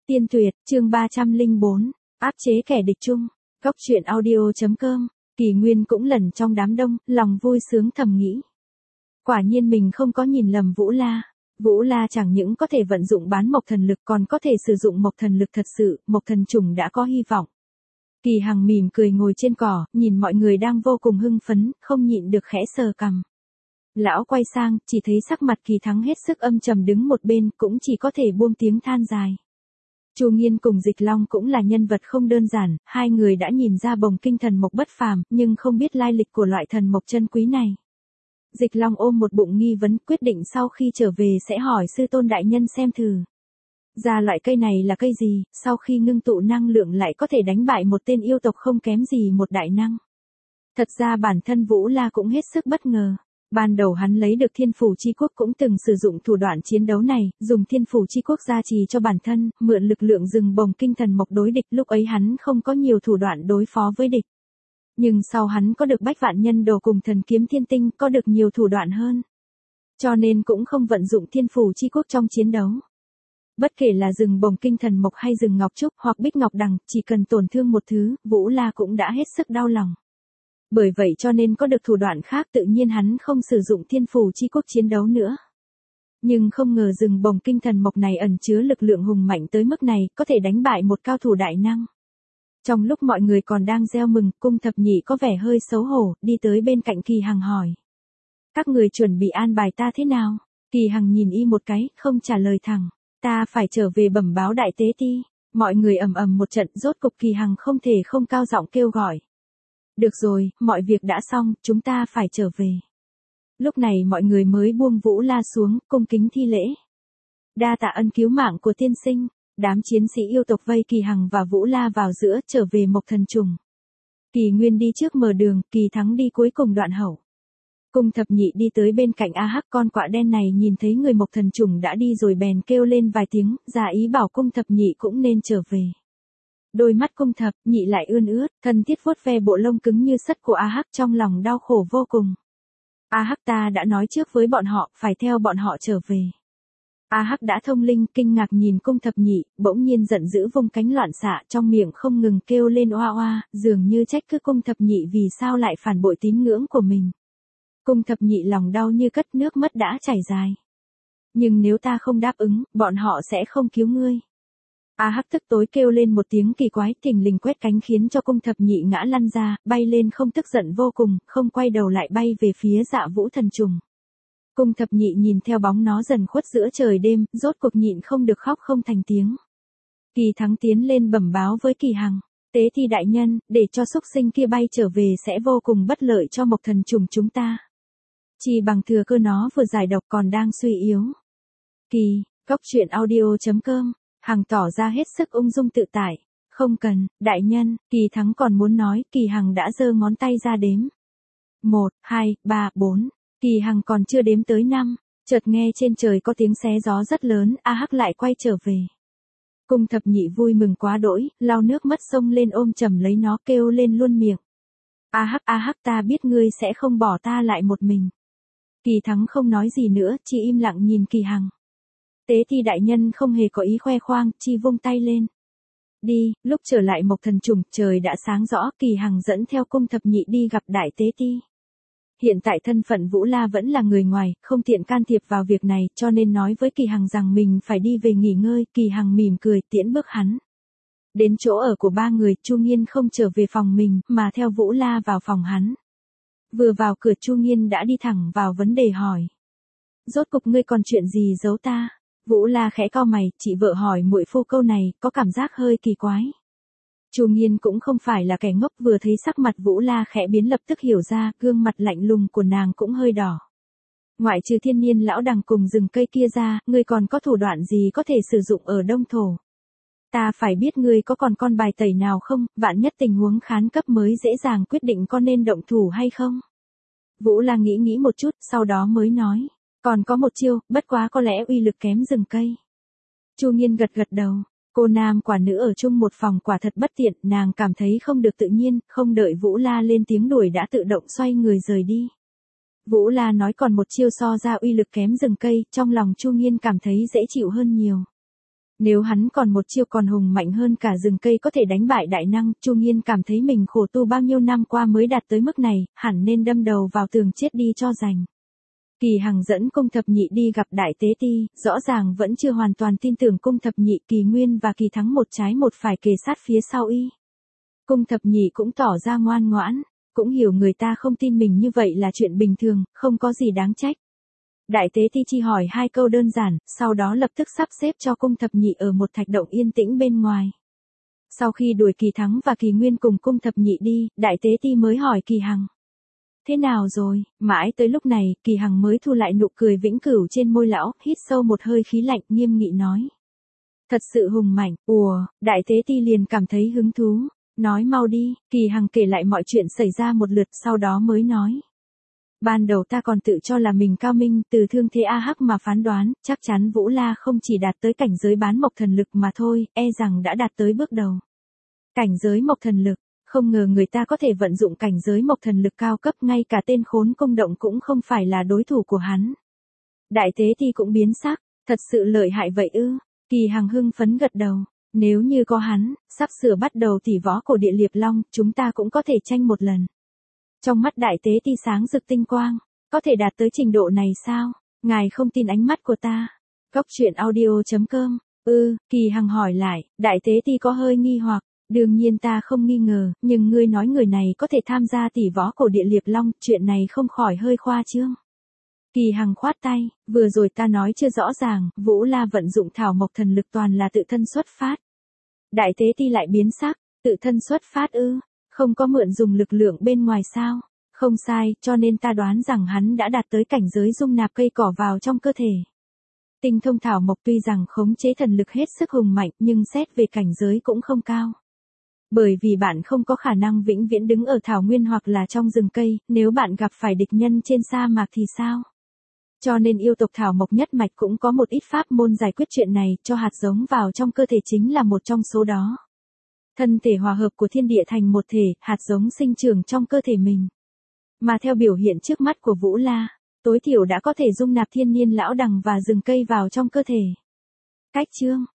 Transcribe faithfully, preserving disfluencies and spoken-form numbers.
Tiên tuyệt, chương ba trăm lẻ bốn, áp chế kẻ địch chung. Góc truyện audio.com, Kỳ Nguyên cũng lẩn trong đám đông, lòng vui sướng thầm nghĩ. Quả nhiên mình không có nhìn lầm Vũ La. Vũ La chẳng những có thể vận dụng bán mộc thần lực còn có thể sử dụng mộc thần lực thật sự, mộc thần trùng đã có hy vọng. Kỳ Hằng mỉm cười ngồi trên cỏ, nhìn mọi người đang vô cùng hưng phấn, không nhịn được khẽ sờ cằm. Lão quay sang, chỉ thấy sắc mặt Kỳ Thắng hết sức âm trầm đứng một bên, cũng chỉ có thể buông tiếng than dài. Chu Nghiên cùng Dịch Long cũng là nhân vật không đơn giản, hai người đã nhìn ra bồng kinh thần mộc bất phàm, nhưng không biết lai lịch của loại thần mộc chân quý này. Dịch Long ôm một bụng nghi vấn, quyết định sau khi trở về sẽ hỏi sư tôn đại nhân xem thử. Ra loại cây này là cây gì, sau khi ngưng tụ năng lượng lại có thể đánh bại một tên yêu tộc không kém gì một đại năng. Thật ra bản thân Vũ La cũng hết sức bất ngờ. Ban đầu hắn lấy được Thiên Phủ Chi Quốc cũng từng sử dụng thủ đoạn chiến đấu này, dùng Thiên Phủ Chi Quốc gia trì cho bản thân, mượn lực lượng rừng bồng kinh thần mộc đối địch, lúc ấy hắn không có nhiều thủ đoạn đối phó với địch. Nhưng sau hắn có được Bách Vạn Nhân Đồ cùng Thần Kiếm Thiên Tinh, có được nhiều thủ đoạn hơn. Cho nên cũng không vận dụng Thiên Phủ Chi Quốc trong chiến đấu. Bất kể là rừng bồng kinh thần mộc hay rừng ngọc trúc hoặc bích ngọc đằng, chỉ cần tổn thương một thứ, Vũ La cũng đã hết sức đau lòng. Bởi vậy cho nên có được thủ đoạn khác tự nhiên hắn không sử dụng Thiên Phủ Chi Quốc chiến đấu nữa. Nhưng không ngờ rừng bồng kinh thần mộc này ẩn chứa lực lượng hùng mạnh tới mức này, có thể đánh bại một cao thủ đại năng. Trong lúc mọi người còn đang reo mừng, Cung Thập Nhị có vẻ hơi xấu hổ, đi tới bên cạnh Kỳ Hằng hỏi. Các người chuẩn bị an bài ta thế nào? Kỳ Hằng nhìn y một cái, không trả lời thẳng. Ta phải trở về bẩm báo đại tế ti. Mọi người ầm ầm một trận, rốt cục Kỳ Hằng không thể không cao giọng kêu gọi. Được rồi, mọi việc đã xong, chúng ta phải trở về. Lúc này mọi người mới buông Vũ La xuống, cung kính thi lễ. Đa tạ ân cứu mạng của tiên sinh. Đám chiến sĩ yêu tộc vây Kỳ Hằng và Vũ La vào giữa, trở về mộc thần trùng. Kỳ Nguyên đi trước mở đường, Kỳ Thắng đi cuối cùng đoạn hậu. Cung Thập Nhị đi tới bên cạnh A Hắc, con quạ đen này nhìn thấy người mộc thần trùng đã đi rồi bèn kêu lên vài tiếng, ra ý bảo Cung Thập Nhị cũng nên trở về. Đôi mắt Cung Thập Nhị lại ươn ướt, thân thiết vuốt ve bộ lông cứng như sắt của A Hắc, trong lòng đau khổ vô cùng. A Hắc, ta đã nói trước với bọn họ, phải theo bọn họ trở về. A Hắc đã thông linh, kinh ngạc nhìn Cung Thập Nhị, bỗng nhiên giận dữ vung cánh loạn xạ, trong miệng không ngừng kêu lên oa oa, dường như trách cứ Cung Thập Nhị vì sao lại phản bội tín ngưỡng của mình. Cung Thập Nhị lòng đau như cất, nước mắt đã chảy dài. Nhưng nếu ta không đáp ứng, bọn họ sẽ không cứu ngươi. A Hắc tức tối kêu lên một tiếng kỳ quái, thình lình quét cánh khiến cho Cung Thập Nhị ngã lăn ra, bay lên không, tức giận vô cùng, không quay đầu lại bay về phía Dạ Vũ thần trùng. Cung Thập Nhị nhìn theo bóng nó dần khuất giữa trời đêm, rốt cuộc nhịn không được khóc không thành tiếng. Kỳ Thắng tiến lên bẩm báo với Kỳ Hằng. Tế thi đại nhân, để cho xúc sinh kia bay trở về sẽ vô cùng bất lợi cho mộc thần trùng chúng ta. Chỉ bằng thừa cơ nó vừa giải độc còn đang suy yếu. Kỳ, góc truyện audio.com, Hằng tỏ ra hết sức ung dung tự tại. Không cần, đại nhân, Kỳ Thắng còn muốn nói, Kỳ Hằng đã giơ ngón tay ra đếm. Một, hai, ba, bốn. Kỳ Hằng còn chưa đếm tới năm, chợt nghe trên trời có tiếng xé gió rất lớn, A Hắc lại quay trở về. Cung Thập Nhị vui mừng quá đỗi, lau nước mắt xông lên ôm chầm lấy nó kêu lên luôn miệng. A Hắc, A Hắc, ta biết ngươi sẽ không bỏ ta lại một mình. Kỳ Thắng không nói gì nữa, chỉ im lặng nhìn Kỳ Hằng. Tế thi đại nhân không hề có ý khoe khoang, chỉ vung tay lên. Đi, lúc trở lại mộc thần trùng, trời đã sáng rõ, Kỳ Hằng dẫn theo Cung Thập Nhị đi gặp đại tế ti. Hiện tại thân phận Vũ La vẫn là người ngoài, không tiện can thiệp vào việc này, cho nên nói với Kỳ Hằng rằng mình phải đi về nghỉ ngơi, Kỳ Hằng mỉm cười tiễn bước hắn. Đến chỗ ở của ba người, Chu Nghiên không trở về phòng mình, mà theo Vũ La vào phòng hắn. Vừa vào cửa Chu Nghiên đã đi thẳng vào vấn đề hỏi. Rốt cục ngươi còn chuyện gì giấu ta? Vũ La khẽ cau mày, chị vợ hỏi muội phu câu này, có cảm giác hơi kỳ quái. Chu Nghiên cũng không phải là kẻ ngốc, vừa thấy sắc mặt Vũ La khẽ biến lập tức hiểu ra, gương mặt lạnh lùng của nàng cũng hơi đỏ. Ngoại trừ thiên niên lão đằng cùng rừng cây kia ra, ngươi còn có thủ đoạn gì có thể sử dụng ở Đông Thổ? Ta phải biết ngươi có còn con bài tẩy nào không, vạn nhất tình huống khán cấp mới dễ dàng quyết định có nên động thủ hay không? Vũ La nghĩ nghĩ một chút, sau đó mới nói. Còn có một chiêu, bất quá có lẽ uy lực kém rừng cây. Chu Nghiên gật gật đầu. Cô nam quả nữ ở chung một phòng quả thật bất tiện, nàng cảm thấy không được tự nhiên, không đợi Vũ La lên tiếng đuổi đã tự động xoay người rời đi. Vũ La nói còn một chiêu so ra uy lực kém rừng cây, trong lòng Chu Nghiên cảm thấy dễ chịu hơn nhiều. Nếu hắn còn một chiêu còn hùng mạnh hơn cả rừng cây có thể đánh bại đại năng, Chu Nghiên cảm thấy mình khổ tu bao nhiêu năm qua mới đạt tới mức này, hẳn nên đâm đầu vào tường chết đi cho rành. Kỳ Hằng dẫn Cung Thập Nhị đi gặp Đại Tế Ti, rõ ràng vẫn chưa hoàn toàn tin tưởng Cung Thập Nhị. Kỳ Nguyên và Kỳ Thắng một trái một phải kề sát phía sau y. Cung Thập Nhị cũng tỏ ra ngoan ngoãn, cũng hiểu người ta không tin mình như vậy là chuyện bình thường, không có gì đáng trách. Đại Tế Ti chỉ hỏi hai câu đơn giản, sau đó lập tức sắp xếp cho Cung Thập Nhị ở một thạch động yên tĩnh bên ngoài. Sau khi đuổi Kỳ Thắng và Kỳ Nguyên cùng Cung Thập Nhị đi, Đại Tế Ti mới hỏi Kỳ Hằng. Thế nào rồi? Mãi tới lúc này, Kỳ Hằng mới thu lại nụ cười vĩnh cửu trên môi lão, hít sâu một hơi khí lạnh, nghiêm nghị nói. Thật sự hùng mạnh. Ùa, Đại Tế Ti liền cảm thấy hứng thú. Nói mau đi. Kỳ Hằng kể lại mọi chuyện xảy ra một lượt, sau đó mới nói. Ban đầu ta còn tự cho là mình cao minh, từ thương thế A Hắc mà phán đoán, chắc chắn Vũ La không chỉ đạt tới cảnh giới bán mộc thần lực mà thôi, e rằng đã đạt tới bước đầu. Cảnh giới mộc thần lực, không ngờ người ta có thể vận dụng cảnh giới mộc thần lực cao cấp, ngay cả tên khốn Cung Động cũng không phải là đối thủ của hắn. Đại Tế Ti cũng biến sắc, thật sự lợi hại vậy ư? Kỳ Hằng hưng phấn gật đầu, nếu như có hắn, sắp sửa bắt đầu tỷ võ của Địa Liệp Long, chúng ta cũng có thể tranh một lần. Trong mắt Đại Tế Ti sáng rực tinh quang, có thể đạt tới trình độ này sao? Ngài không tin ánh mắt của ta? Góc truyện audio chấm com. Ừ, Kỳ Hằng hỏi lại, Đại Tế Ti có hơi nghi hoặc. Đương nhiên ta không nghi ngờ, nhưng ngươi nói người này có thể tham gia tỷ võ cổ Địa Liệp Long, chuyện này không khỏi hơi khoa trương. Kỳ Hằng khoát tay, vừa rồi ta nói chưa rõ ràng, Vũ La vận dụng thảo mộc thần lực toàn là tự thân xuất phát. Đại Tế Ti lại biến sắc, tự thân xuất phát ư, không có mượn dùng lực lượng bên ngoài sao? Không sai, cho nên ta đoán rằng hắn đã đạt tới cảnh giới dung nạp cây cỏ vào trong cơ thể. Tinh thông thảo mộc tuy rằng khống chế thần lực hết sức hùng mạnh, nhưng xét về cảnh giới cũng không cao. Bởi vì bạn không có khả năng vĩnh viễn đứng ở thảo nguyên hoặc là trong rừng cây, nếu bạn gặp phải địch nhân trên sa mạc thì sao? Cho nên yêu tộc thảo mộc nhất mạch cũng có một ít pháp môn giải quyết chuyện này, cho hạt giống vào trong cơ thể chính là một trong số đó. Thân thể hòa hợp của thiên địa thành một thể, hạt giống sinh trưởng trong cơ thể mình. Mà theo biểu hiện trước mắt của Vũ La, tối thiểu đã có thể dung nạp thiên niên lão đằng và rừng cây vào trong cơ thể. Cách chương